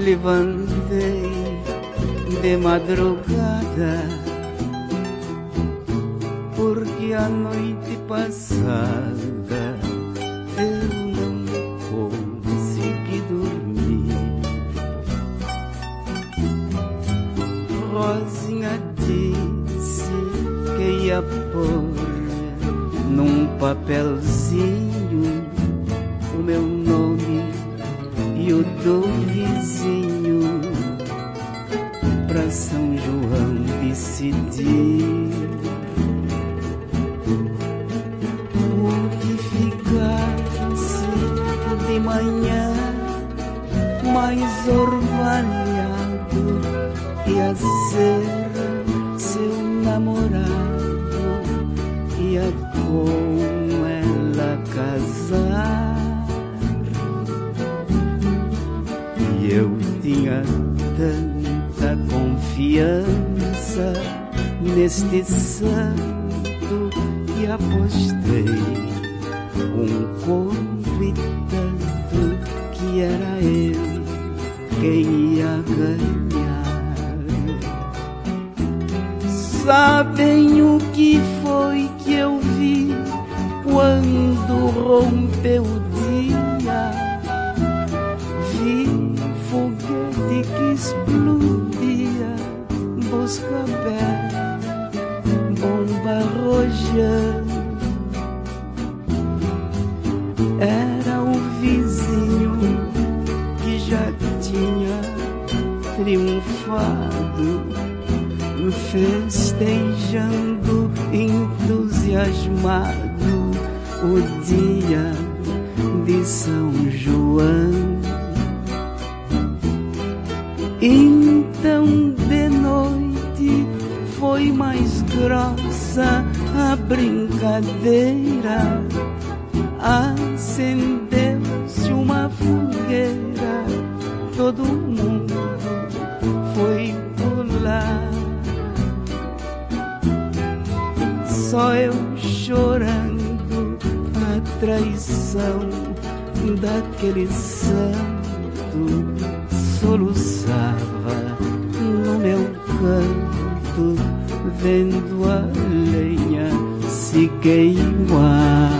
levantei de madrugada, porque a noite passada eu não consegui dormir. Rosinha disse que ia pôr num papelzinho o meu nome e o do vizinho, pra São João decidir o que ficasse de manhã mais orvalhado ia ser seu namorado, ia com ela casar. E eu tinha tanta confiança neste santo que apostei conto e tanto que era eu quem ia ganhar. Sabem o que foi que eu vi quando rompeu o dia? Vi foguete que explodia, Buscapé, bomba rojando. Era o vizinho que já tinha triunfado, festejando entusiasmado o dia de São João. Então de noite foi mais grossa a brincadeira, acendeu-se uma fogueira, todo mundo foi pular, só eu chorando a traição daquele santo, soluçava no meu canto, vendo a lenha se queimar.